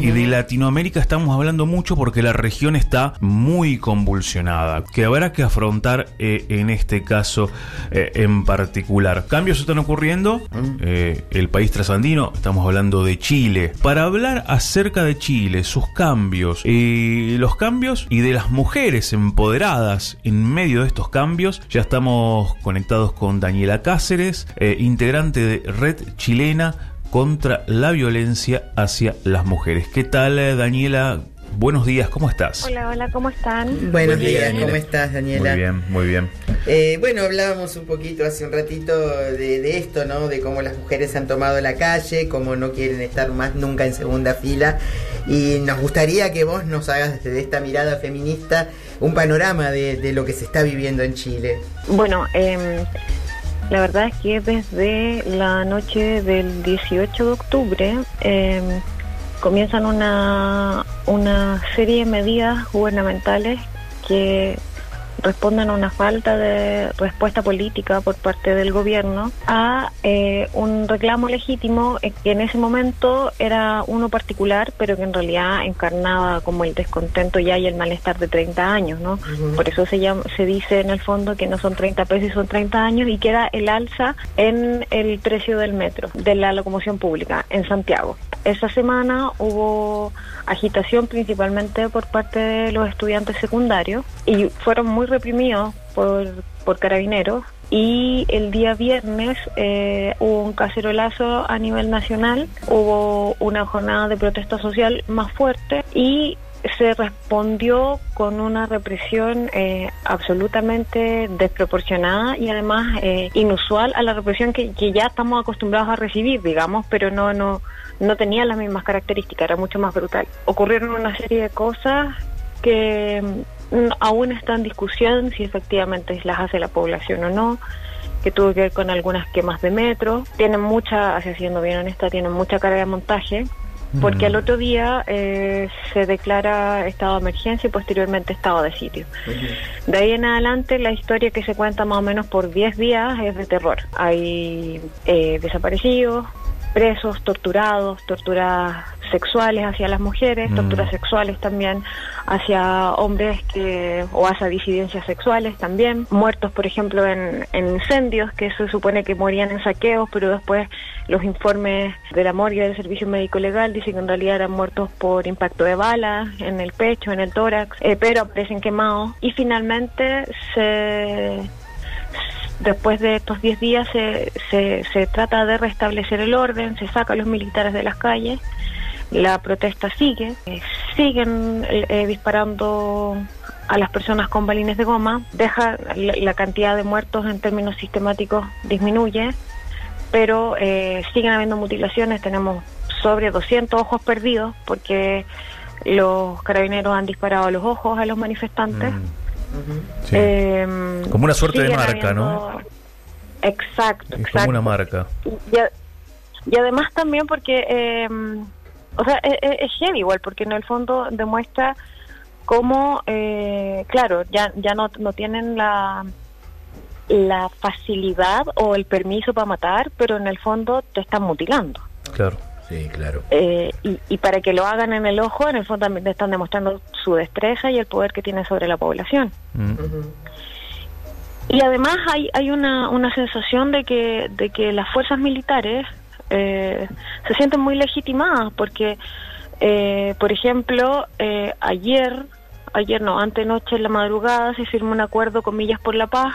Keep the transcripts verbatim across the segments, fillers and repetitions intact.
Uh-huh. Y de Latinoamérica estamos hablando mucho porque la región está muy convulsionada, que habrá que afrontar eh, en este caso eh, en particular. Cambios están ocurriendo, uh-huh. eh, el país trasandino, estamos hablando de Chile. Para hablar acerca de Chile, sus cambios, eh, los cambios y de las mujeres empoderadas en medio de estos cambios, ya estamos conectados con Daniela Cáceres, eh, integrante de Red Chilena contra la Violencia hacia las Mujeres. ¿Qué tal, Daniela? Buenos días, ¿cómo estás? Hola, hola, ¿cómo están? Buenos días, ¿cómo estás, Daniela? Muy bien, muy bien. Eh, bueno, hablábamos un poquito hace un ratito de, de esto, ¿no? De cómo las mujeres han tomado la calle, cómo no quieren estar más nunca en segunda fila. Y nos gustaría que vos nos hagas desde esta mirada feminista un panorama de, de lo que se está viviendo en Chile. Bueno, eh, la verdad es que desde la noche del dieciocho de octubre eh, comienzan una, una serie de medidas gubernamentales que responden a una falta de respuesta política por parte del gobierno a eh, un reclamo legítimo eh, que en ese momento era uno particular, pero que en realidad encarnaba como el descontento ya y el malestar de treinta años, ¿no? Uh-huh. Por eso se llama, se dice en el fondo que no son treinta pesos, son treinta años, y que era el alza en el precio del metro, de la locomoción pública en Santiago. Esa semana hubo agitación principalmente por parte de los estudiantes secundarios y fueron muy reprimidos por, por carabineros, y el día viernes eh, hubo un cacerolazo a nivel nacional, hubo una jornada de protesta social más fuerte y se respondió con una represión eh, absolutamente desproporcionada y además eh, inusual a la represión que, que ya estamos acostumbrados a recibir, digamos, pero no no no tenía las mismas características, era mucho más brutal. Ocurrieron una serie de cosas que mm, aún está en discusión si efectivamente las hace la población o no, que tuvo que ver con algunas quemas de metro. Tienen mucha, así siendo bien honesta, tienen mucha carga de montaje, porque al otro día eh, se declara estado de emergencia y posteriormente estado de sitio. Uh-huh. De ahí en adelante la historia que se cuenta más o menos por diez días es de terror. Hay eh, desaparecidos, presos, torturados, torturas sexuales hacia las mujeres, mm. torturas sexuales también hacia hombres que o hacia disidencias sexuales también, muertos por ejemplo en, en incendios que se supone que morían en saqueos, pero después los informes de la morgue del servicio médico legal dicen que en realidad eran muertos por impacto de bala en el pecho, en el tórax, eh, pero aparecen quemados. Y finalmente se... Después de estos diez días se, se, se trata de restablecer el orden, se saca a los militares de las calles, la protesta sigue, eh, siguen eh, disparando a las personas con balines de goma, deja la, la cantidad de muertos en términos sistemáticos disminuye, pero eh, siguen habiendo mutilaciones, tenemos sobre doscientos ojos perdidos porque los carabineros han disparado a los ojos a los manifestantes. Mm. Uh-huh. Sí. Eh, como una suerte de marca, habiendo... ¿no? Exacto, es exacto. Como una marca. Y, a... y además también porque, eh, o sea, es, es heavy igual, porque en el fondo demuestra cómo, eh, claro, ya ya no, no tienen la la facilidad o el permiso para matar, pero en el fondo te están mutilando. Claro. Sí, claro. Eh, y, y para que lo hagan en el ojo, en el fondo también están demostrando su destreza y el poder que tienen sobre la población. Mm. Uh-huh. Y además hay hay una, una sensación de que de que las fuerzas militares eh, se sienten muy legitimadas porque, eh, por ejemplo, eh, ayer, ayer no, antenoche en la madrugada se firmó un acuerdo, comillas, por la paz,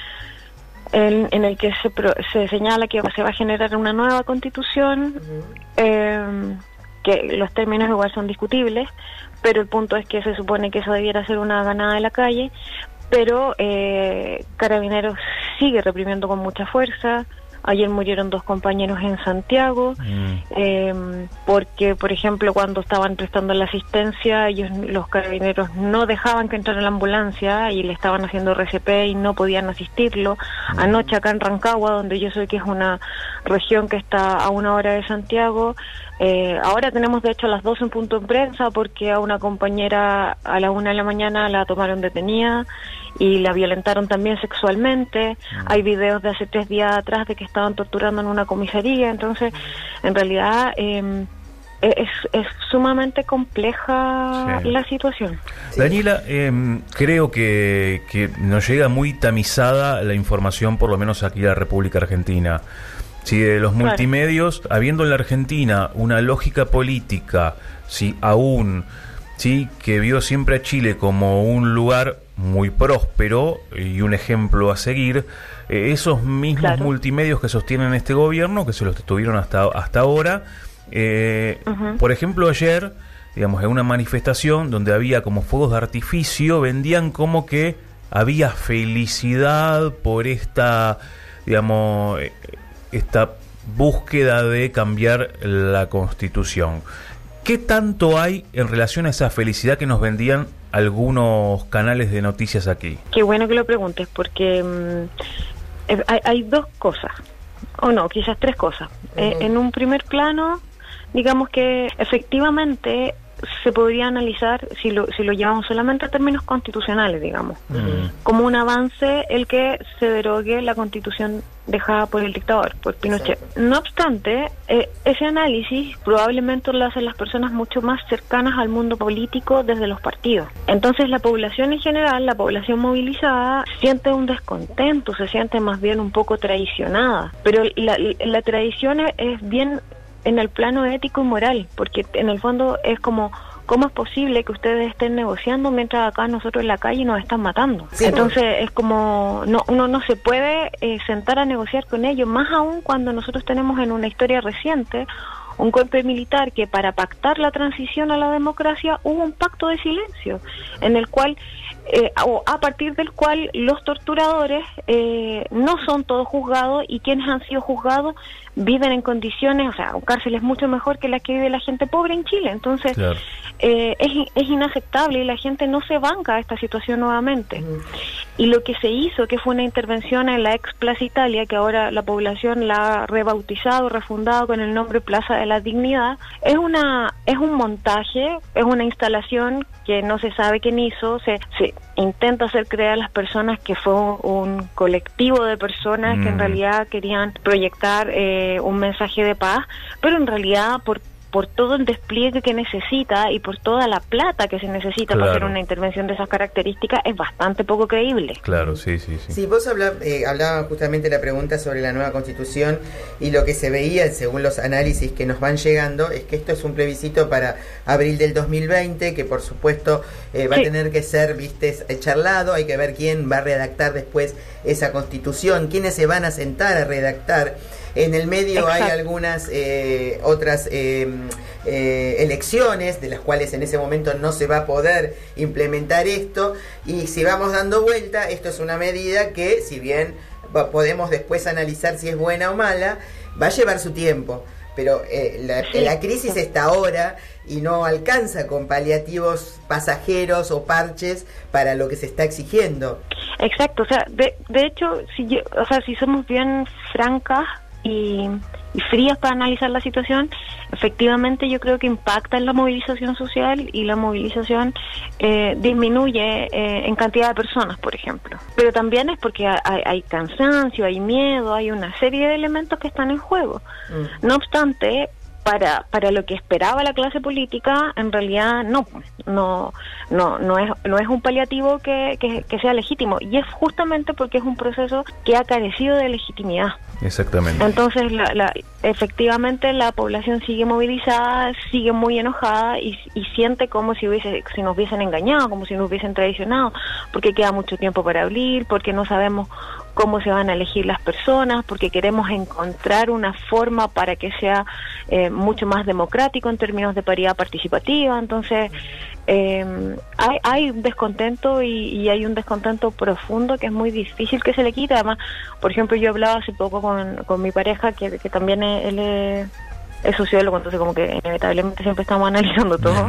En, en el que se, pro, se señala que se va a generar una nueva constitución, uh-huh. eh, que los términos igual son discutibles, pero el punto es que se supone que eso debiera ser una ganada de la calle, pero eh, Carabineros sigue reprimiendo con mucha fuerza. Ayer murieron dos compañeros en Santiago, mm. eh, porque, por ejemplo, cuando estaban prestando la asistencia, ellos, los carabineros no dejaban que entrara la ambulancia y le estaban haciendo R C P y no podían asistirlo. Mm. Anoche acá en Rancagua, donde yo sé que es una región que está a una hora de Santiago, eh, ahora tenemos de hecho a las dos en punto de prensa porque a una compañera a la una de la mañana la tomaron detenida y la violentaron también sexualmente. Mm. Hay videos de hace tres días atrás de que estaban torturando en una comisaría. Entonces, en realidad, eh, es, es sumamente compleja sí. la situación. Daniela, eh, creo que, que nos llega muy tamizada la información, por lo menos aquí en la República Argentina. Si de los Claro. multimedios, habiendo en la Argentina una lógica política, si aún, sí, que vio siempre a Chile como un lugar muy próspero y un ejemplo a seguir, eh, esos mismos Claro. multimedios que sostienen este gobierno, que se los tuvieron hasta, hasta ahora, eh, Ujú. por ejemplo ayer, digamos, en una manifestación donde había como fuegos de artificio, vendían como que había felicidad por esta, digamos, eh, esta búsqueda de cambiar la Constitución. ¿Qué tanto hay en relación a esa felicidad que nos vendían algunos canales de noticias aquí? Qué bueno que lo preguntes, porque mm, eh, hay, hay dos cosas, o no, quizás tres cosas. Uh-huh. Eh, en un primer plano, digamos que efectivamente se podría analizar, si lo, si lo llevamos solamente a términos constitucionales, digamos, Mm. como un avance el que se derogue la Constitución dejada por el dictador, por Pinochet. Exacto. No obstante, eh, ese análisis probablemente lo hacen las personas mucho más cercanas al mundo político desde los partidos. Entonces la población en general, la población movilizada, siente un descontento, se siente más bien un poco traicionada. Pero la, la traición es, es bien en el plano ético y moral, porque en el fondo es como, ¿cómo es posible que ustedes estén negociando mientras acá nosotros en la calle nos están matando? Sí, Entonces es como, no, uno no se puede eh, sentar a negociar con ellos, más aún cuando nosotros tenemos en una historia reciente un golpe militar que para pactar la transición a la democracia hubo un pacto de silencio, en el cual, eh, o a partir del cual los torturadores eh, no son todos juzgados y quienes han sido juzgados viven en condiciones, o sea, cárceles mucho mejor que las que vive la gente pobre en Chile. Entonces, Claro. eh, es, es inaceptable y la gente no se banca a esta situación nuevamente. Ujú. Y lo que se hizo, que fue una intervención en la ex Plaza Italia, que ahora la población la ha rebautizado, refundado con el nombre Plaza de la Dignidad, es una es un montaje, es una instalación que no se sabe quién hizo, se, se intenta hacer creer a las personas que fue un, un colectivo de personas Mm. que en realidad querían proyectar eh, un mensaje de paz, pero en realidad por por todo el despliegue que necesita y por toda la plata que se necesita Claro. para hacer una intervención de esas características, es bastante poco creíble. Claro, sí, sí, sí. Sí, vos habla, eh, hablabas justamente de la pregunta sobre la nueva Constitución y lo que se veía, según los análisis que nos van llegando, es que esto es un plebiscito para abril del dos mil veinte, que por supuesto eh, va Sí. a tener que ser, viste, charlado, hay que ver quién va a redactar después esa Constitución, quiénes se van a sentar a redactar. En el medio Exacto. hay algunas eh, otras eh, eh, elecciones de las cuales en ese momento no se va a poder implementar esto, y si vamos dando vuelta, esto es una medida que, si bien va, podemos después analizar si es buena o mala, va a llevar su tiempo, pero eh, la, Sí. la crisis está ahora y no alcanza con paliativos pasajeros o parches para lo que se está exigiendo. Exacto, o sea, de, de hecho, si yo, o sea, si somos bien francas y, y frías para analizar la situación, efectivamente yo creo que impacta en la movilización social y la movilización eh, disminuye eh, en cantidad de personas, por ejemplo. Pero también es porque hay, hay cansancio, hay miedo, hay una serie de elementos que están en juego. Mm. No obstante, para para lo que esperaba la clase política, en realidad no no no no es no es un paliativo que, que, que sea legítimo, y es justamente porque es un proceso que ha carecido de legitimidad. Exactamente. Entonces la, la efectivamente la población sigue movilizada, sigue muy enojada y, y siente como si hubiese si nos hubiesen engañado, como si nos hubiesen traicionado, porque queda mucho tiempo para abrir, porque no sabemos cómo se van a elegir las personas, porque queremos encontrar una forma para que sea eh, mucho más democrático en términos de paridad participativa. Entonces eh, hay, hay un descontento y, y hay un descontento profundo que es muy difícil que se le quite. Además, por ejemplo, yo hablaba hace poco con, con mi pareja, que, que también es, él es, es sociólogo, entonces como que inevitablemente siempre estamos analizando todo.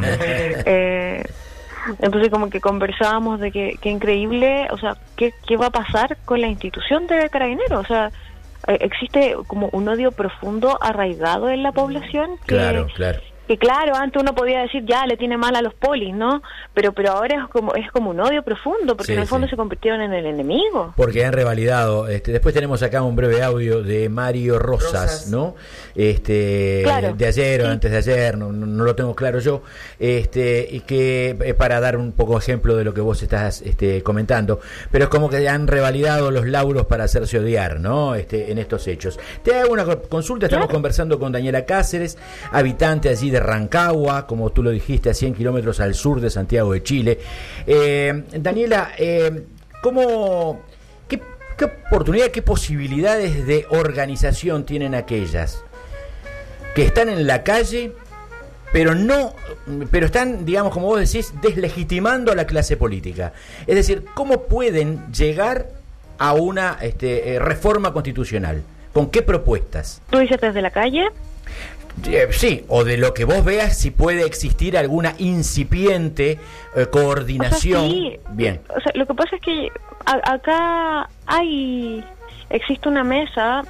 eh, Entonces como que conversábamos de que, que increíble, o sea, ¿qué, qué va a pasar con la institución de Carabineros? O sea, eh, existe como un odio profundo arraigado en la población que, Claro, claro. que que claro, antes uno podía decir ya le tiene mal a los polis, ¿no? Pero pero ahora es como es como un odio profundo, porque Sí, en el fondo sí. se convirtieron en el enemigo. Porque han revalidado. Este, después tenemos acá un breve audio de Mario Rosas, Rosas. ¿no? Este, Claro. de ayer o Sí. antes de ayer, no, no, no lo tengo claro yo. Este, y que eh, para dar un poco ejemplo de lo que vos estás este, comentando, pero es como que han revalidado los lauros para hacerse odiar, ¿no? Este, en estos hechos. Te hago una co- consulta. Estamos Claro. conversando con Daniela Cáceres, habitante allí de Rancagua, como tú lo dijiste, a cien kilómetros al sur de Santiago de Chile. Eh, Daniela, eh, ¿cómo, qué, qué oportunidad, qué posibilidades de organización tienen aquellas que están en la calle, pero no, pero están, digamos, como vos decís, deslegitimando a la clase política? Es decir, ¿cómo pueden llegar a una este, eh, reforma constitucional? ¿Con qué propuestas? ¿Tú dices desde la calle? Eh, Sí, o de lo que vos veas si puede existir alguna incipiente eh, coordinación. O sea, sí. Bien. O sea, lo que pasa es que a- acá hay existe una mesa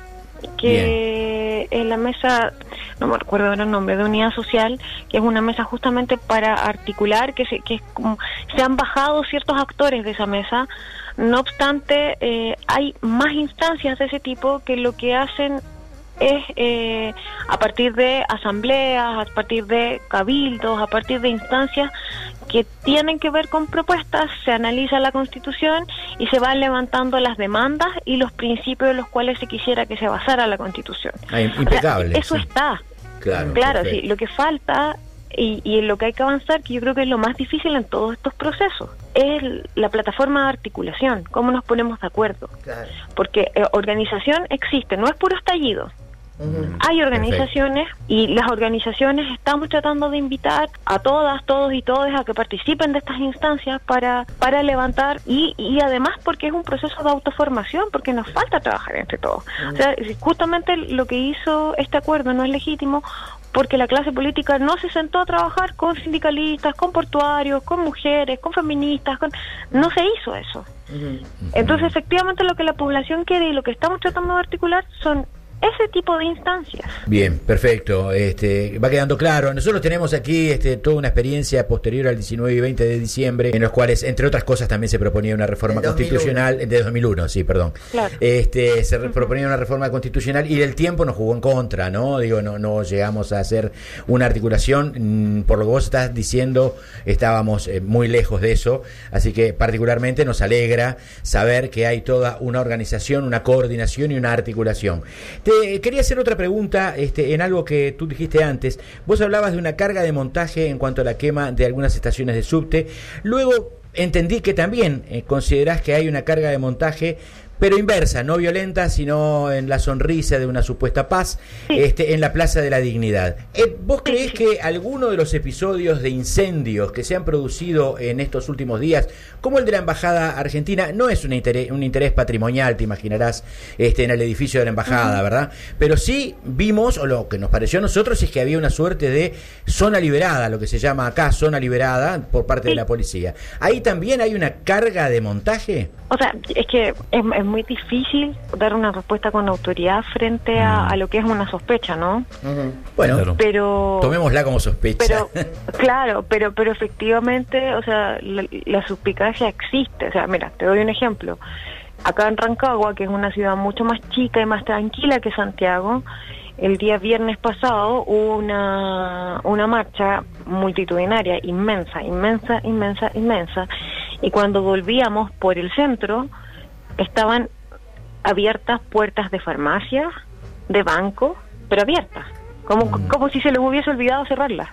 que en la mesa, no me recuerdo ahora el nombre, de Unidad Social, que es una mesa justamente para articular, que se, que es como- se han bajado ciertos actores de esa mesa. No obstante, eh, hay más instancias de ese tipo que lo que hacen es eh, a partir de asambleas, a partir de cabildos, a partir de instancias que tienen que ver con propuestas, se analiza la Constitución y se van levantando las demandas y los principios en los cuales se quisiera que se basara la Constitución. Ah, impecable. O sea, eso sí. está. Claro, Claro, perfecto. sí. Lo que falta y, y en lo que hay que avanzar, que yo creo que es lo más difícil en todos estos procesos, es el- la plataforma de articulación, cómo nos ponemos de acuerdo. Claro. Porque eh, organización existe, no es puro estallido. Ujú. Hay organizaciones y las organizaciones estamos tratando de invitar a todas, todos y todas a que participen de estas instancias para para levantar y, y además porque es un proceso de autoformación, porque nos falta trabajar entre todos. O sea, si justamente lo que hizo este acuerdo no es legítimo porque la clase política no se sentó a trabajar con sindicalistas, con portuarios, con mujeres, con feministas, con... no se hizo eso. Ujú. Entonces, efectivamente, lo que la población quiere y lo que estamos tratando de articular son ese tipo de instancias. Bien, perfecto. Este, va quedando claro. Nosotros tenemos aquí este, toda una experiencia posterior al diecinueve y veinte de diciembre, en los cuales, entre otras cosas, también se proponía una reforma Del dos mil uno. constitucional de dos mil uno, sí, perdón. Claro. Este, se re- proponía una reforma constitucional y el tiempo nos jugó en contra, ¿no? Digo, no, no llegamos a hacer una articulación. Mm, por lo que vos estás diciendo, estábamos eh, muy lejos de eso. Así que, particularmente, nos alegra saber que hay toda una organización, una coordinación y una articulación. Te quería hacer otra pregunta este, en algo que tú dijiste antes. Vos hablabas de una carga de montaje en cuanto a la quema de algunas estaciones de subte. Luego entendí que también eh, considerás que hay una carga de montaje, pero inversa, no violenta, sino en la sonrisa de una supuesta paz, Sí. este, en la Plaza de la Dignidad. Eh, ¿Vos creés que alguno de los episodios de incendios que se han producido en estos últimos días, como el de la Embajada Argentina, no es un interés, un interés patrimonial, te imaginarás, este, en el edificio de la Embajada, uh-huh. ¿verdad? Pero sí vimos, o lo que nos pareció a nosotros, es que había una suerte de zona liberada, lo que se llama acá zona liberada, por parte sí. de la policía. ¿Ahí también hay una carga de montaje? O sea, es que es, es muy difícil dar una respuesta con autoridad frente a, a lo que es una sospecha, ¿no? Uh-huh. Bueno, claro. pero tomémosla como sospecha. Pero claro, pero pero efectivamente, o sea, la, la suspicacia existe. O sea, mira, te doy un ejemplo. Acá en Rancagua, que es una ciudad mucho más chica y más tranquila que Santiago, el día viernes pasado hubo una una marcha multitudinaria inmensa, inmensa, inmensa, inmensa. Y cuando volvíamos por el centro, estaban abiertas puertas de farmacias, de banco, pero abiertas, como, mm. como si se les hubiese olvidado cerrarlas.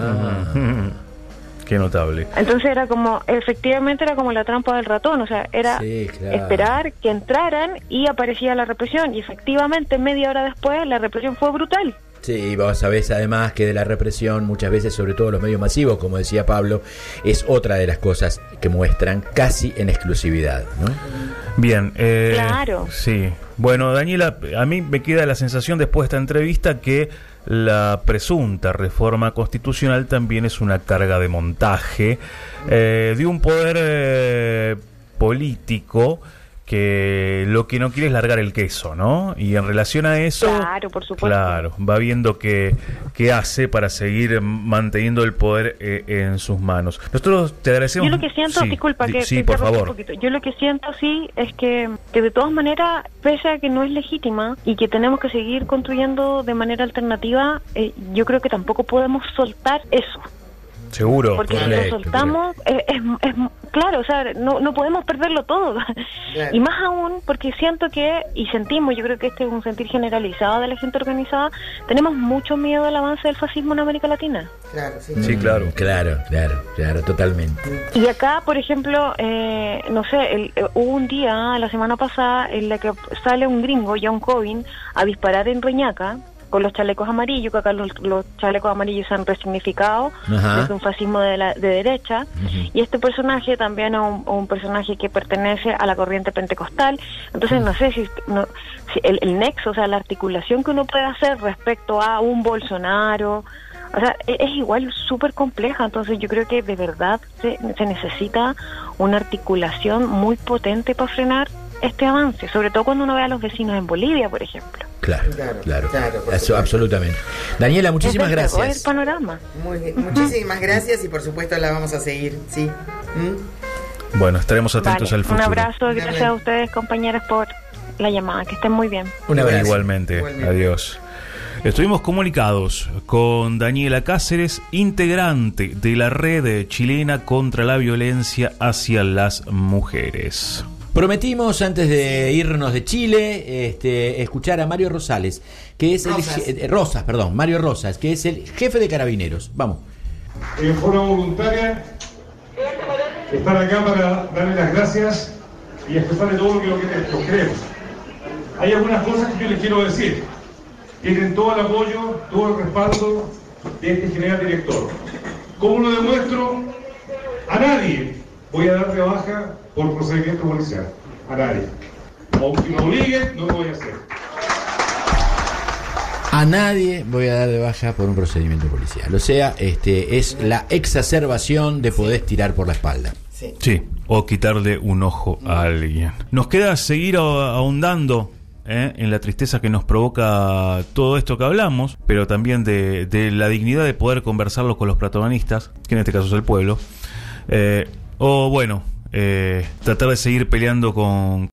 Ah. Qué notable. Entonces era como, efectivamente era como la trampa del ratón, o sea, era sí, claro. esperar que entraran y aparecía la represión, y efectivamente media hora después la represión fue brutal. Sí, vos sabés además que de la represión muchas veces, sobre todo los medios masivos, como decía Pablo, es otra de las cosas que muestran casi en exclusividad, ¿no? Bien, eh, claro. Sí. Bueno, Daniela, a mí me queda la sensación después de esta entrevista que la presunta reforma constitucional también es una carga de montaje eh, de un poder eh, político que lo que no quiere es largar el queso, ¿no? Y en relación a eso, Claro, por supuesto. claro, va viendo qué, qué hace para seguir manteniendo el poder eh, en sus manos. Nosotros te agradecemos. Yo lo que siento, Sí, disculpa, di- que sí, te por interrumpa favor. un poquito. Yo lo que siento, sí, es que, que de todas maneras, pese a que no es legítima y que tenemos que seguir construyendo de manera alternativa, eh, yo creo que tampoco podemos soltar eso. Seguro. Porque si correcto, lo soltamos, eh, es, es, claro, o sea, no, no podemos perderlo todo. Claro. Y más aún porque siento que, y sentimos, yo creo que este es un sentir generalizado de la gente organizada, tenemos mucho miedo al avance del fascismo en América Latina. Claro, sí. Sí, claro. Claro, claro, claro, totalmente. Y acá, por ejemplo, eh, no sé, el, eh, hubo un día, la semana pasada, en la que sale un gringo, John Cobin, a disparar en Reñaca, con los chalecos amarillos, que acá los, los chalecos amarillos se han resignificado Ajá. desde un fascismo de, la, de derecha, Ujú. y este personaje también es un, un personaje que pertenece a la corriente pentecostal. Entonces no sé si, no, si el, el nexo, o sea, la articulación que uno puede hacer respecto a un Bolsonaro, o sea, es, es igual súper compleja. Entonces yo creo que de verdad se, se necesita una articulación muy potente para frenar este avance, sobre todo cuando uno ve a los vecinos en Bolivia, por ejemplo. Claro, Claro, claro, claro, por Eso, supuesto. absolutamente. Daniela, muchísimas Ese es el gracias. panorama. Muy bien. Muchísimas gracias y por supuesto la vamos a seguir, ¿sí? ¿Mm? Bueno, estaremos atentos Vale, al futuro. un abrazo, Un gracias abrazo. a ustedes, compañeras, por la llamada. Que estén muy bien. Un abrazo. Igualmente. Igualmente. Adiós. Estuvimos comunicados con Daniela Cáceres, integrante de la red chilena contra la violencia hacia las mujeres. Prometimos antes de irnos de Chile este, escuchar a Mario Rosales, que es Rosas. el eh, Rosas, perdón, Mario Rosas, que es el jefe de Carabineros. Vamos. En forma voluntaria, estar acá para darle las gracias y expresarle todo lo que, lo que lo queremos. Hay algunas cosas que yo les quiero decir. Tienen todo el apoyo, todo el respaldo de este general director. ¿Cómo lo demuestro? A nadie voy a dar de baja por procedimiento policial. A nadie. Aunque me obliguen, no lo voy a hacer. A nadie voy a dar de baja por un procedimiento policial. O sea, este es la exacerbación de poder tirar por la espalda. Sí. Sí, o quitarle un ojo a alguien. Nos queda seguir a- ahondando ¿eh? en la tristeza que nos provoca todo esto que hablamos, pero también de, de la dignidad de poder conversarlo con los protagonistas, que en este caso es el pueblo. Eh, o bueno, eh, tratar de seguir peleando con